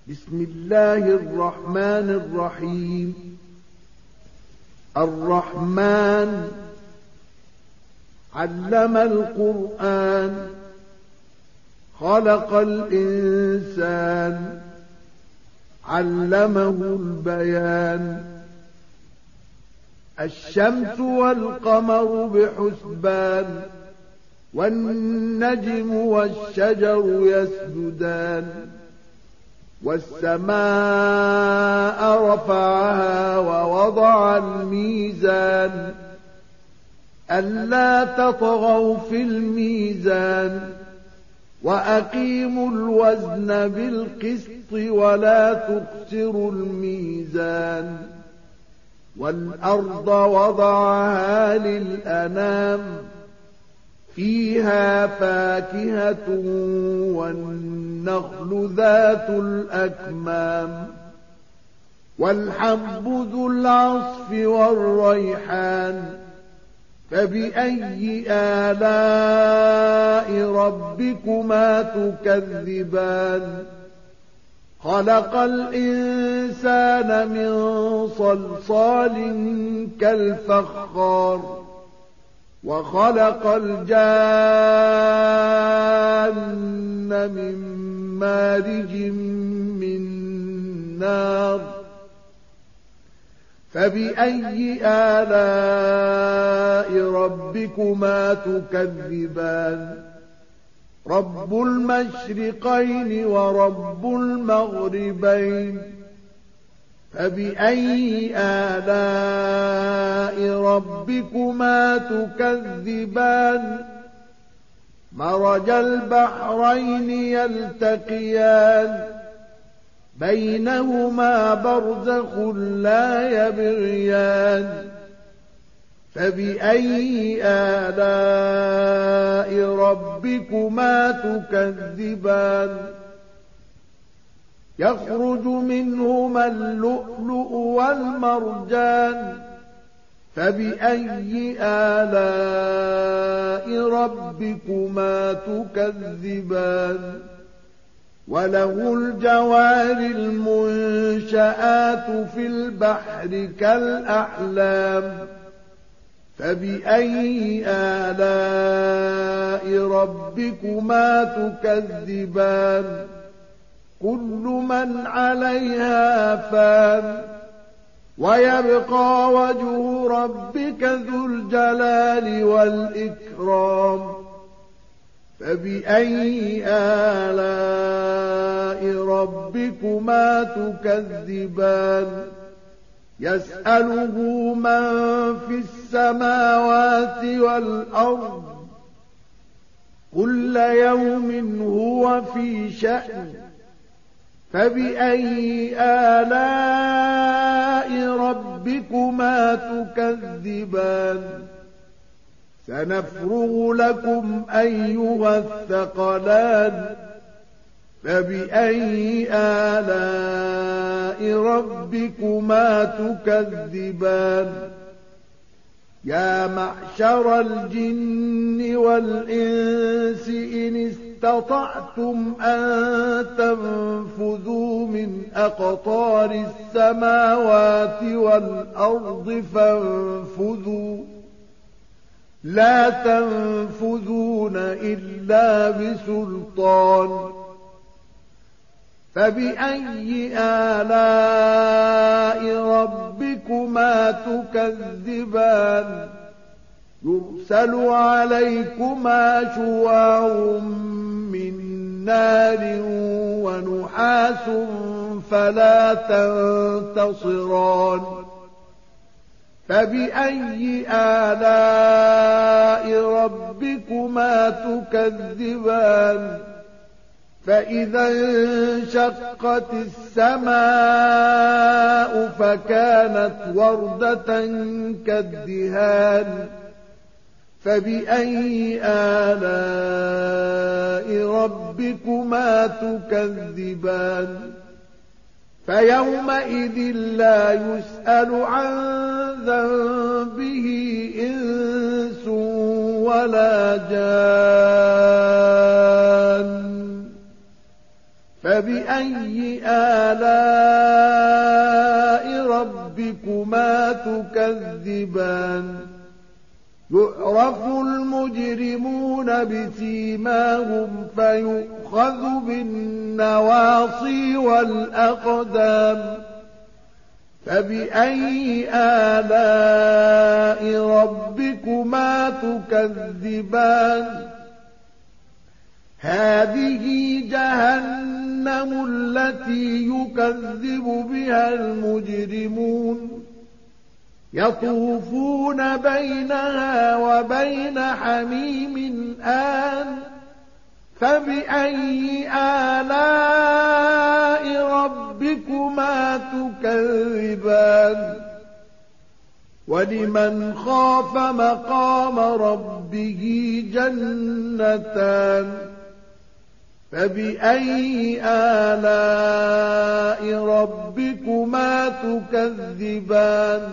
بسم الله الرحمن الرحيم. الرحمن علم القرآن، خلق الإنسان، علمه البيان. الشمس والقمر بحسبان، والنجم والشجر يسجدان. والسماء رفعها ووضع الميزان، ألا تطغوا في الميزان، وأقيموا الوزن بالقسط ولا تخسروا الميزان. والأرض وضعها للأنام، فيها فاكهة والنخل ذات الأكمام. والحب ذو العصف والريحان، فبأي آلاء ربكما تكذبان. خلق الإنسان من صلصال كالفخار، وخلق الجان من مارج من نار. فبأي آلاء ربكما تكذبان. رب المشرقين ورب المغربين، فبأي آلاء ربكما تكذبان. مرج البحرين يلتقيان، بينهما برزخ لا يبغيان. فبأي آلاء ربكما تكذبان. يخرج منهما اللؤلؤ والمرجان، فبأي آلاء ربكما تكذبان. وله الجوار المنشآت في البحر كالأعلام، فبأي آلاء ربكما تكذبان. كل من عليها فان، ويبقى وجه ربك ذو الجلال والإكرام. فبأي آلاء ربكما تكذبان. يسأله من في السماوات والأرض، كل يوم هو في شأن. فبأي آلاء ربكما تكذبان. سنفرغ لكم أيها الثقلان. فبأي آلاء ربكما تكذبان. يا معشر الجن والإنس إن استطعتم أن تنفذوا من أقطار السماوات والأرض فانفذوا، لا تنفذون إلا بسلطان. فبأي آلاء ربكما تكذبان. يرسل عليكما شواظ من نار ونحاس فلا تنتصران. فبأي آلاء ربكما تكذبان. فإذا انشقت السماء فكانت وردة كالدهان. فبأي آلاء ربكما تكذبان. فيومئذ لا يسأل عن ذنبه إنس ولا جان. فبأي آلاء ربكما تكذبان يعرف المجرمون بسيماهم فيؤخذ بالنواصي والأقدام فبأي آلاء ربكما تكذبان هذه جهنم التي يكذب بها المجرمون يطوفون بينها وبين حميم آن فبأي آلاء ربكما تكذبان ولمن خاف مقام ربه جنتان فبأي آلاء ربكما تكذبان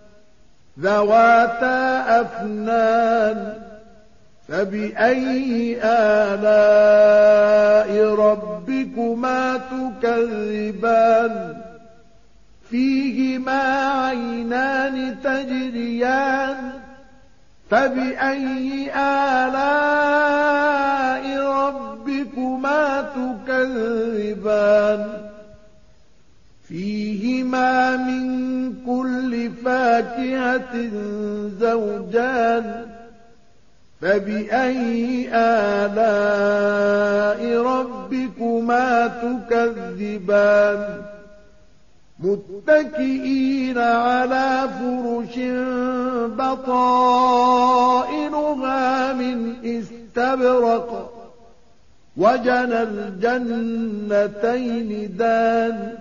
ذواتا أفنان فبأي آلاء ربكما تكذبان فيهما عينان تجريان فبأي آلاء ربكما تكذبان فيهما من كل فاكهة زوجان فبأي آلاء ربكما تكذبان متكئين على فرش بطائنها من استبرق وجنى الجنتين دان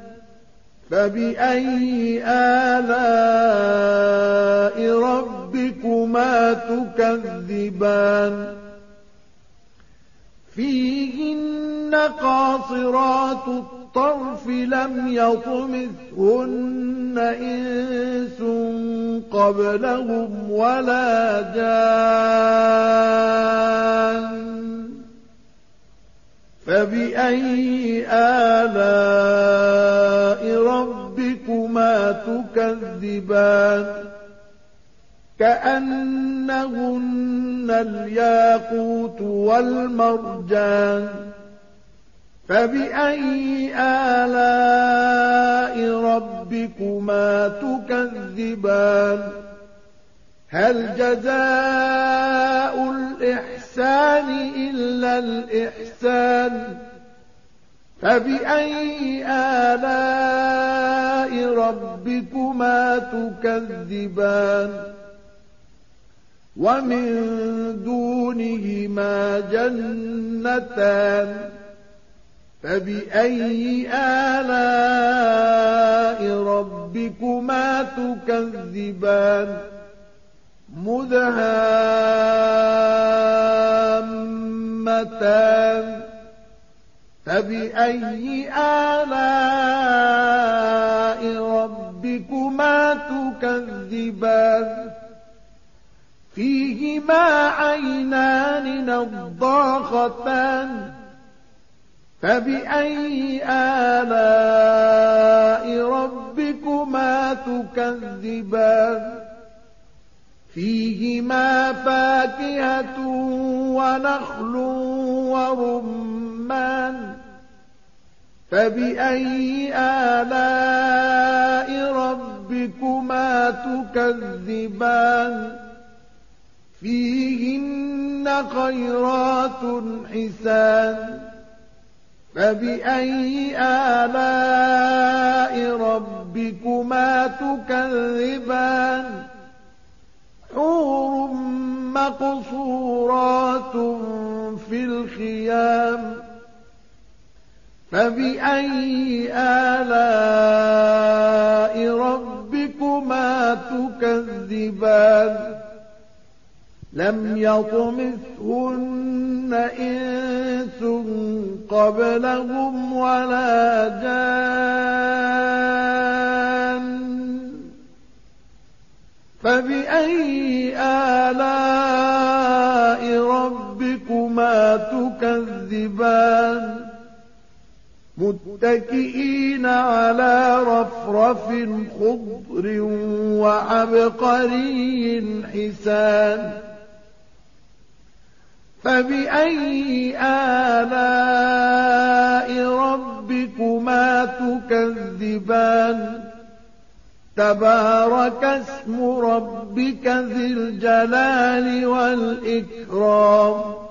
فبأي آلاء ربكما تكذبان فيهن قاصرات الطرف لم يطمثهن إنس قبلهم ولا جان فبأي آلاء ربكما تكذبان كأنهن الياقوت والمرجان فبأي آلاء ربكما تكذبان هل جزاء الإحسان إلا الإحسان فبأي آلاء ربكما تكذبان ومن دونهما جنتان فبأي آلاء ربكما تكذبان مدهامتان فبأي آلاء ربكما تكذبان فيهما عينان نضاختان فبأي آلاء ربكما تكذبان فيهما فاكهة ونخل ورمان فبأي آلاء ربكما تكذبان فيهن خيرات حسان فبأي آلاء ربكما تكذبان حور مقصورات في الخيام فبأي آلاء ربكما تكذبان لم يطمثهن إنس قبلهم ولا جان فبأي آلاء ربكما تكذبان متكئين على رفرف خضر وعبقري حسان فبأي آلاء ربكما تكذبان تبارك اسم ربك ذي الجلال والإكرام